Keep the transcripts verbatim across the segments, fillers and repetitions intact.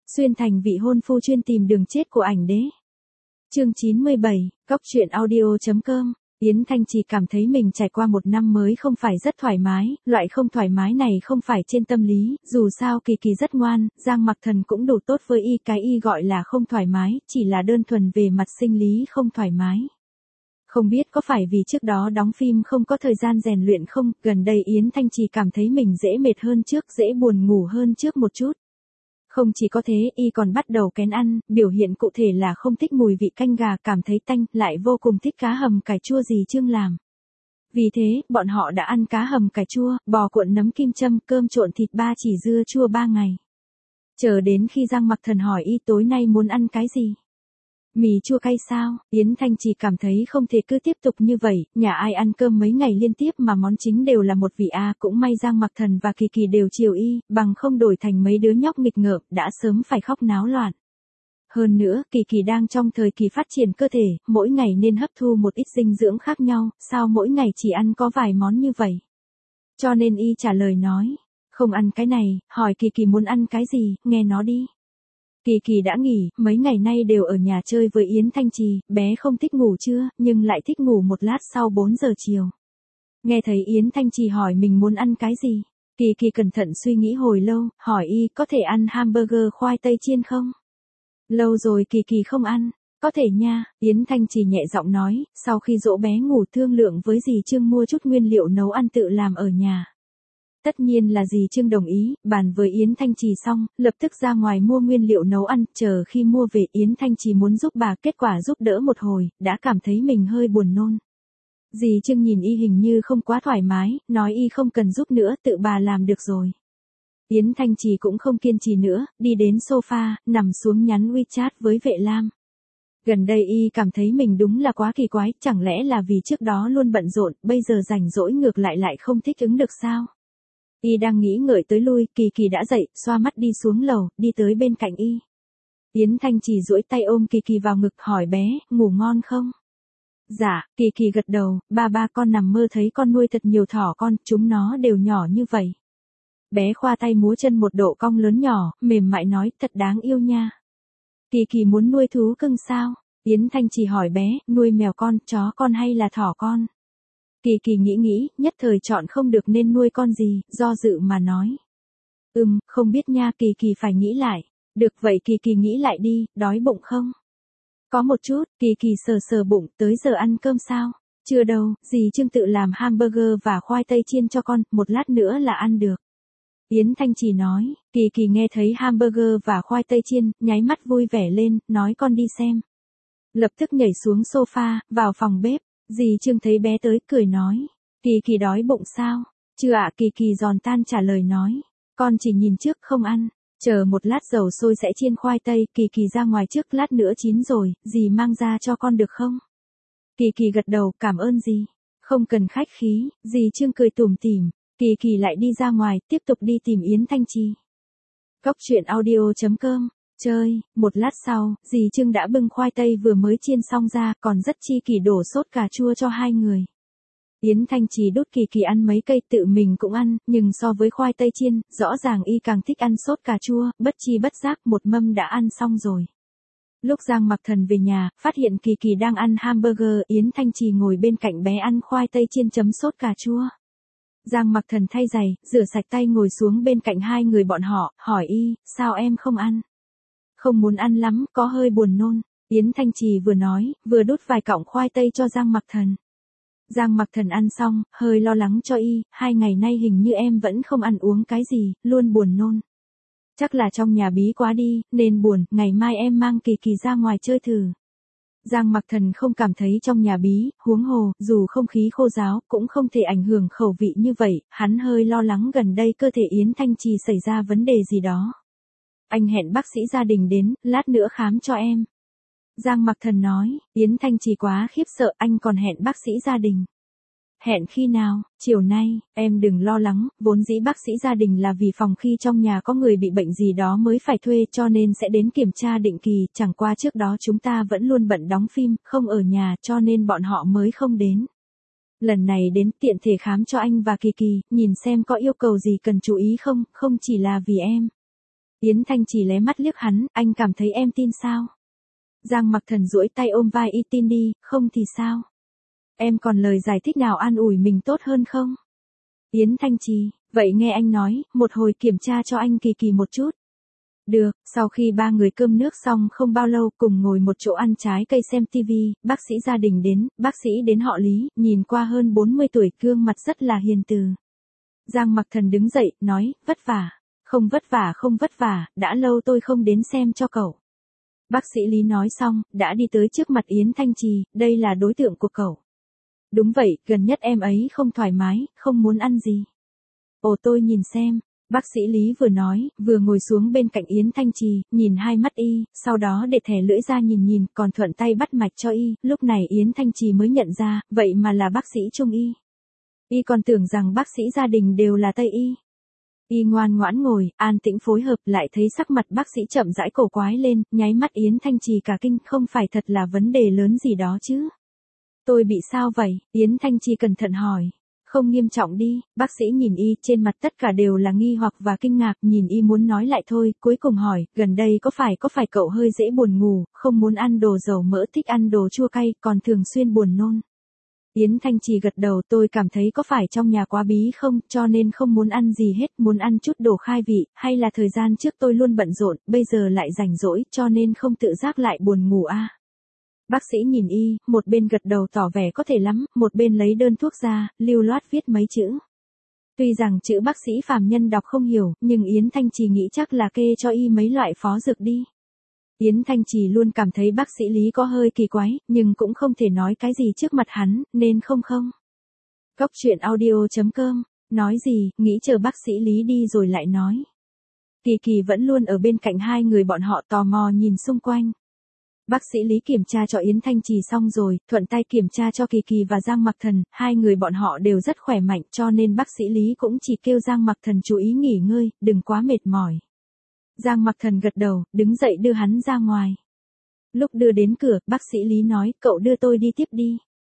Xuyên thành vị hôn phu chuyên tìm đường chết của ảnh đế. Chương chín mươi bảy, Cóc truyện audio chấm com. Yến Thanh Trì cảm thấy mình trải qua một năm mới không phải rất thoải mái, loại không thoải mái này không phải trên tâm lý, dù sao Kỳ Kỳ rất ngoan, Giang Mặc Thần cũng đủ tốt với y, cái y gọi là không thoải mái, chỉ là đơn thuần về mặt sinh lý không thoải mái. Không biết có phải vì trước đó đóng phim không có thời gian rèn luyện không, gần đây Yến Thanh Trì cảm thấy mình dễ mệt hơn trước, dễ buồn ngủ hơn trước một chút. Không chỉ có thế, y còn bắt đầu kén ăn, biểu hiện cụ thể là không thích mùi vị canh gà, cảm thấy tanh, lại vô cùng thích cá hầm cải chua dì Trương làm. Vì thế, bọn họ đã ăn cá hầm cải chua, bò cuộn nấm kim châm, cơm trộn thịt ba chỉ dưa chua ba ngày. Chờ đến khi Giang Mặc Thần hỏi y tối nay muốn ăn cái gì? Mì chua cay sao? Yến Thanh Trì cảm thấy không thể cứ tiếp tục như vậy, nhà ai ăn cơm mấy ngày liên tiếp mà món chính đều là một vị a, cũng may Giang Mặc Thần và Kỳ Kỳ đều chiều y, bằng không đổi thành mấy đứa nhóc nghịch ngợm, đã sớm phải khóc náo loạn. Hơn nữa, Kỳ Kỳ đang trong thời kỳ phát triển cơ thể, mỗi ngày nên hấp thu một ít dinh dưỡng khác nhau, sao mỗi ngày chỉ ăn có vài món như vậy? Cho nên y trả lời nói, không ăn cái này, hỏi Kỳ Kỳ muốn ăn cái gì, nghe nó đi. Kỳ Kỳ đã nghỉ, mấy ngày nay đều ở nhà chơi với Yến Thanh Trì, bé không thích ngủ trưa, nhưng lại thích ngủ một lát sau bốn giờ chiều. Nghe thấy Yến Thanh Trì hỏi mình muốn ăn cái gì, Kỳ Kỳ cẩn thận suy nghĩ hồi lâu, hỏi y có thể ăn hamburger khoai tây chiên không? Lâu rồi Kỳ Kỳ không ăn, có thể nha, Yến Thanh Trì nhẹ giọng nói, sau khi dỗ bé ngủ thương lượng với dì Trương mua chút nguyên liệu nấu ăn tự làm ở nhà. Tất nhiên là dì Trương đồng ý, bàn với Yến Thanh Trì xong, lập tức ra ngoài mua nguyên liệu nấu ăn, chờ khi mua về Yến Thanh Trì muốn giúp bà, kết quả giúp đỡ một hồi, đã cảm thấy mình hơi buồn nôn. Dì Trương nhìn y hình như không quá thoải mái, nói y không cần giúp nữa, tự bà làm được rồi. Yến Thanh Trì cũng không kiên trì nữa, đi đến sofa, nằm xuống nhắn WeChat với Vệ Lam. Gần đây y cảm thấy mình đúng là quá kỳ quái, chẳng lẽ là vì trước đó luôn bận rộn, bây giờ rảnh rỗi ngược lại lại không thích ứng được sao? Y đang nghĩ ngợi tới lui, Kỳ Kỳ đã dậy, xoa mắt đi xuống lầu, đi tới bên cạnh y. Yến Thanh Trì duỗi tay ôm Kỳ Kỳ vào ngực, hỏi bé, ngủ ngon không? Dạ, Kỳ Kỳ gật đầu, ba ba con nằm mơ thấy con nuôi thật nhiều thỏ con, chúng nó đều nhỏ như vậy. Bé khoa tay múa chân một độ cong lớn nhỏ, mềm mại nói, thật đáng yêu nha. Kỳ Kỳ muốn nuôi thú cưng sao? Yến Thanh Trì hỏi bé, nuôi mèo con, chó con hay là thỏ con? Kỳ Kỳ nghĩ nghĩ, nhất thời chọn không được nên nuôi con gì, do dự mà nói. Ừm, không biết nha, Kỳ Kỳ phải nghĩ lại. Được vậy Kỳ Kỳ nghĩ lại đi, đói bụng không? Có một chút, Kỳ Kỳ sờ sờ bụng, tới giờ ăn cơm sao? Chưa đâu, dì Trương tự làm hamburger và khoai tây chiên cho con, một lát nữa là ăn được. Yến Thanh Trì nói, Kỳ Kỳ nghe thấy hamburger và khoai tây chiên, nháy mắt vui vẻ lên, nói con đi xem. Lập tức nhảy xuống sofa, vào phòng bếp. Dì Trương thấy bé tới, cười nói, Kỳ Kỳ đói bụng sao? Chưa ạ, Kỳ Kỳ giòn tan trả lời nói, con chỉ nhìn trước không ăn, chờ một lát dầu sôi sẽ chiên khoai tây, Kỳ Kỳ ra ngoài trước, lát nữa chín rồi, dì mang ra cho con được không? Kỳ Kỳ gật đầu, cảm ơn dì, không cần khách khí, dì Trương cười tủm tỉm, Kỳ Kỳ lại đi ra ngoài, tiếp tục đi tìm Yến Thanh Trì. Cóc truyện audio chấm com. Chơi, một lát sau, dì Trương đã bưng khoai tây vừa mới chiên xong ra, còn rất chi kỷ đổ sốt cà chua cho hai người. Yến Thanh Trì đút Kỳ Kỳ ăn mấy cây, tự mình cũng ăn, nhưng so với khoai tây chiên, rõ ràng y càng thích ăn sốt cà chua, bất chi bất giác một mâm đã ăn xong rồi. Lúc Giang Mặc Thần về nhà, phát hiện Kỳ Kỳ đang ăn hamburger, Yến Thanh Trì ngồi bên cạnh bé ăn khoai tây chiên chấm sốt cà chua. Giang Mặc Thần thay giày, rửa sạch tay ngồi xuống bên cạnh hai người bọn họ, hỏi y, sao em không ăn? Không muốn ăn lắm, có hơi buồn nôn. Yến Thanh Trì vừa nói, vừa đút vài cọng khoai tây cho Giang Mặc Thần. Giang Mặc Thần ăn xong, hơi lo lắng cho y, hai ngày nay hình như em vẫn không ăn uống cái gì, luôn buồn nôn. Chắc là trong nhà bí quá đi, nên buồn, ngày mai em mang Kỳ Kỳ ra ngoài chơi thử. Giang Mặc Thần không cảm thấy trong nhà bí, huống hồ, dù không khí khô ráo, cũng không thể ảnh hưởng khẩu vị như vậy, hắn hơi lo lắng gần đây cơ thể Yến Thanh Trì xảy ra vấn đề gì đó. Anh hẹn bác sĩ gia đình đến, lát nữa khám cho em. Giang Mặc Thần nói, Yến Thanh Trì quá khiếp sợ, anh còn hẹn bác sĩ gia đình. Hẹn khi nào? Chiều nay, em đừng lo lắng, vốn dĩ bác sĩ gia đình là vì phòng khi trong nhà có người bị bệnh gì đó mới phải thuê cho nên sẽ đến kiểm tra định kỳ, chẳng qua trước đó chúng ta vẫn luôn bận đóng phim, không ở nhà cho nên bọn họ mới không đến. Lần này đến tiện thể khám cho anh và Kỳ Kỳ, nhìn xem có yêu cầu gì cần chú ý không, không chỉ là vì em. Yến Thanh Trì lé mắt liếc hắn, anh cảm thấy em tin sao? Giang Mặc Thần duỗi tay ôm vai y tin đi, không thì sao? Em còn lời giải thích nào an ủi mình tốt hơn không? Yến Thanh Trì, vậy nghe anh nói, một hồi kiểm tra cho anh Kỳ Kỳ một chút. Được, sau khi ba người cơm nước xong không bao lâu cùng ngồi một chỗ ăn trái cây xem tivi, bác sĩ gia đình đến, bác sĩ đến họ Lý, nhìn qua hơn bốn mươi tuổi, gương mặt rất là hiền từ. Giang Mặc Thần đứng dậy, nói, vất vả. Không vất vả không vất vả, đã lâu tôi không đến xem cho cậu. Bác sĩ Lý nói xong, đã đi tới trước mặt Yến Thanh Trì, đây là đối tượng của cậu. Đúng vậy, gần nhất em ấy không thoải mái, không muốn ăn gì. Ồ tôi nhìn xem, bác sĩ Lý vừa nói, vừa ngồi xuống bên cạnh Yến Thanh Trì, nhìn hai mắt y, sau đó để thẻ lưỡi ra nhìn nhìn, còn thuận tay bắt mạch cho y, lúc này Yến Thanh Trì mới nhận ra, vậy mà là bác sĩ Trung y. Y còn tưởng rằng bác sĩ gia đình đều là Tây y. Y ngoan ngoãn ngồi, an tĩnh phối hợp, lại thấy sắc mặt bác sĩ chậm rãi cổ quái lên, nháy mắt Yến Thanh Trì cả kinh, không phải thật là vấn đề lớn gì đó chứ. Tôi bị sao vậy? Yến Thanh Trì cẩn thận hỏi. Không nghiêm trọng đi, bác sĩ nhìn y, trên mặt tất cả đều là nghi hoặc và kinh ngạc, nhìn y muốn nói lại thôi, cuối cùng hỏi, gần đây có phải có phải cậu hơi dễ buồn ngủ, không muốn ăn đồ dầu mỡ, thích ăn đồ chua cay, còn thường xuyên buồn nôn. Yến Thanh Trì gật đầu, tôi cảm thấy có phải trong nhà quá bí không, cho nên không muốn ăn gì hết, muốn ăn chút đồ khai vị, hay là thời gian trước tôi luôn bận rộn, bây giờ lại rảnh rỗi, cho nên không tự giác lại buồn ngủ à. Bác sĩ nhìn y, một bên gật đầu tỏ vẻ có thể lắm, một bên lấy đơn thuốc ra, lưu loát viết mấy chữ. Tuy rằng chữ bác sĩ phàm nhân đọc không hiểu, nhưng Yến Thanh Trì nghĩ chắc là kê cho y mấy loại phó dược đi. Yến Thanh Trì luôn cảm thấy bác sĩ Lý có hơi kỳ quái, nhưng cũng không thể nói cái gì trước mặt hắn, nên không không. Cóc truyện audio chấm com, nói gì, nghĩ chờ bác sĩ Lý đi rồi lại nói. Kỳ Kỳ vẫn luôn ở bên cạnh hai người bọn họ tò mò nhìn xung quanh. Bác sĩ Lý kiểm tra cho Yến Thanh Trì xong rồi, thuận tay kiểm tra cho Kỳ Kỳ và Giang Mặc Thần, hai người bọn họ đều rất khỏe mạnh, cho nên bác sĩ Lý cũng chỉ kêu Giang Mặc Thần chú ý nghỉ ngơi, đừng quá mệt mỏi. Giang Mặc Thần gật đầu, đứng dậy đưa hắn ra ngoài. Lúc đưa đến cửa, bác sĩ Lý nói, cậu đưa tôi đi tiếp đi.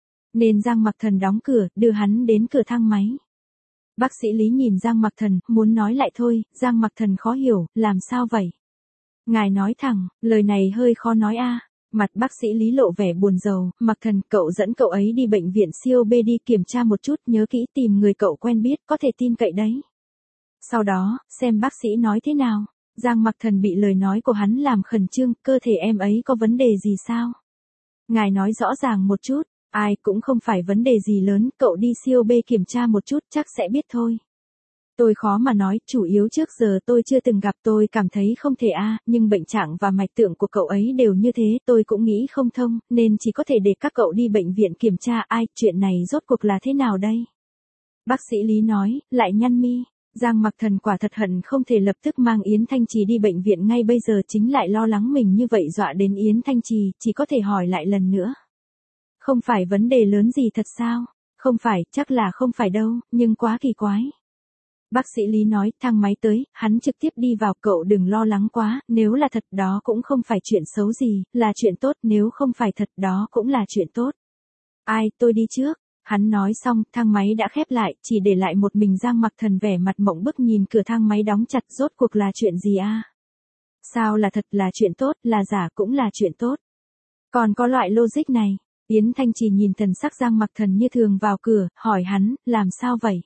Nên Giang Mặc Thần đóng cửa, đưa hắn đến cửa thang máy. Bác sĩ Lý nhìn Giang Mặc Thần, muốn nói lại thôi, Giang Mặc Thần khó hiểu, làm sao vậy? Ngài nói thẳng, lời này hơi khó nói a. À. Mặt bác sĩ Lý lộ vẻ buồn rầu, Mặc Thần, cậu dẫn cậu ấy đi bệnh viện siêu B đi kiểm tra một chút, nhớ kỹ tìm người cậu quen biết, có thể tin cậy đấy. Sau đó, xem bác sĩ nói thế nào. Giang Mặc Thần bị lời nói của hắn làm khẩn trương, cơ thể em ấy có vấn đề gì sao? Ngài nói rõ ràng một chút, ai cũng không phải vấn đề gì lớn, cậu đi siêu B kiểm tra một chút chắc sẽ biết thôi. Tôi khó mà nói, chủ yếu trước giờ tôi chưa từng gặp, tôi cảm thấy không thể a, à, nhưng bệnh trạng và mạch tượng của cậu ấy đều như thế, tôi cũng nghĩ không thông, nên chỉ có thể để các cậu đi bệnh viện kiểm tra. Ai, chuyện này rốt cuộc là thế nào đây? Bác sĩ Lý nói, lại nhăn mi. Giang Mặc Thần quả thật hận không thể lập tức mang Yến Thanh Trì đi bệnh viện ngay bây giờ, chính lại lo lắng mình như vậy dọa đến Yến Thanh Trì, chỉ có thể hỏi lại lần nữa. Không phải vấn đề lớn gì thật sao? Không phải, chắc là không phải đâu, nhưng quá kỳ quái. Bác sĩ Lý nói, thang máy tới, hắn trực tiếp đi vào, cậu đừng lo lắng quá, nếu là thật đó cũng không phải chuyện xấu gì, là chuyện tốt, nếu không phải thật đó cũng là chuyện tốt. Ai, tôi đi trước. Hắn nói xong, thang máy đã khép lại, chỉ để lại một mình Giang Mặc Thần vẻ mặt mộng bức nhìn cửa thang máy đóng chặt, rốt cuộc là chuyện gì a? À? Sao là thật là chuyện tốt, là giả cũng là chuyện tốt. Còn có loại logic này. Yến Thanh Trì nhìn thần sắc Giang Mặc Thần như thường vào cửa, hỏi hắn, làm sao vậy?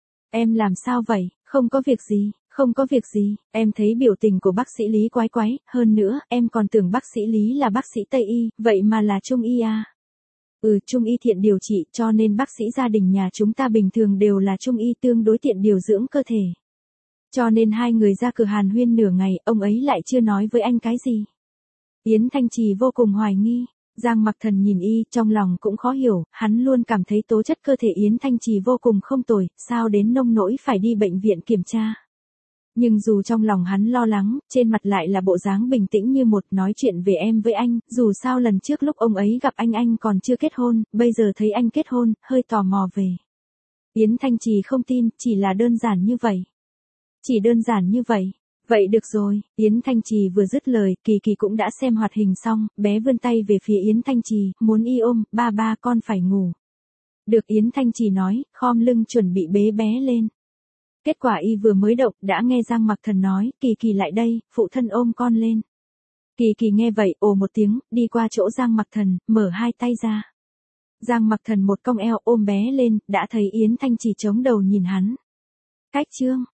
Em làm sao vậy? Không có việc gì, không có việc gì, em thấy biểu tình của bác sĩ Lý quái quái, hơn nữa, em còn tưởng bác sĩ Lý là bác sĩ Tây y, vậy mà là Trung y à? Ừ, Trung y thiện điều trị, cho nên bác sĩ gia đình nhà chúng ta bình thường đều là Trung y, tương đối tiện điều dưỡng cơ thể. Cho nên hai người ra cửa hàn huyên nửa ngày, ông ấy lại chưa nói với anh cái gì. Yến Thanh Trì vô cùng hoài nghi. Giang Mặc Thần nhìn y, trong lòng cũng khó hiểu, hắn luôn cảm thấy tố chất cơ thể Yến Thanh Trì vô cùng không tồi, sao đến nông nỗi phải đi bệnh viện kiểm tra. Nhưng dù trong lòng hắn lo lắng, trên mặt lại là bộ dáng bình tĩnh như một, nói chuyện về em với anh, dù sao lần trước lúc ông ấy gặp anh anh còn chưa kết hôn, bây giờ thấy anh kết hôn, hơi tò mò về. Yến Thanh Trì không tin, chỉ là đơn giản như vậy. Chỉ đơn giản như vậy. Vậy được rồi, Yến Thanh Trì vừa dứt lời, Kỳ Kỳ cũng đã xem hoạt hình xong, bé vươn tay về phía Yến Thanh Trì, muốn y ôm, ba ba con phải ngủ. Được, Yến Thanh Trì nói, khom lưng chuẩn bị bế bé lên. Kết quả y vừa mới động, đã nghe Giang Mặc Thần nói, Kỳ Kỳ lại đây, phụ thân ôm con lên. Kỳ Kỳ nghe vậy, ồ một tiếng, đi qua chỗ Giang Mặc Thần, mở hai tay ra. Giang Mặc Thần một cong eo ôm bé lên, đã thấy Yến Thanh Trì chống đầu nhìn hắn. Cách chương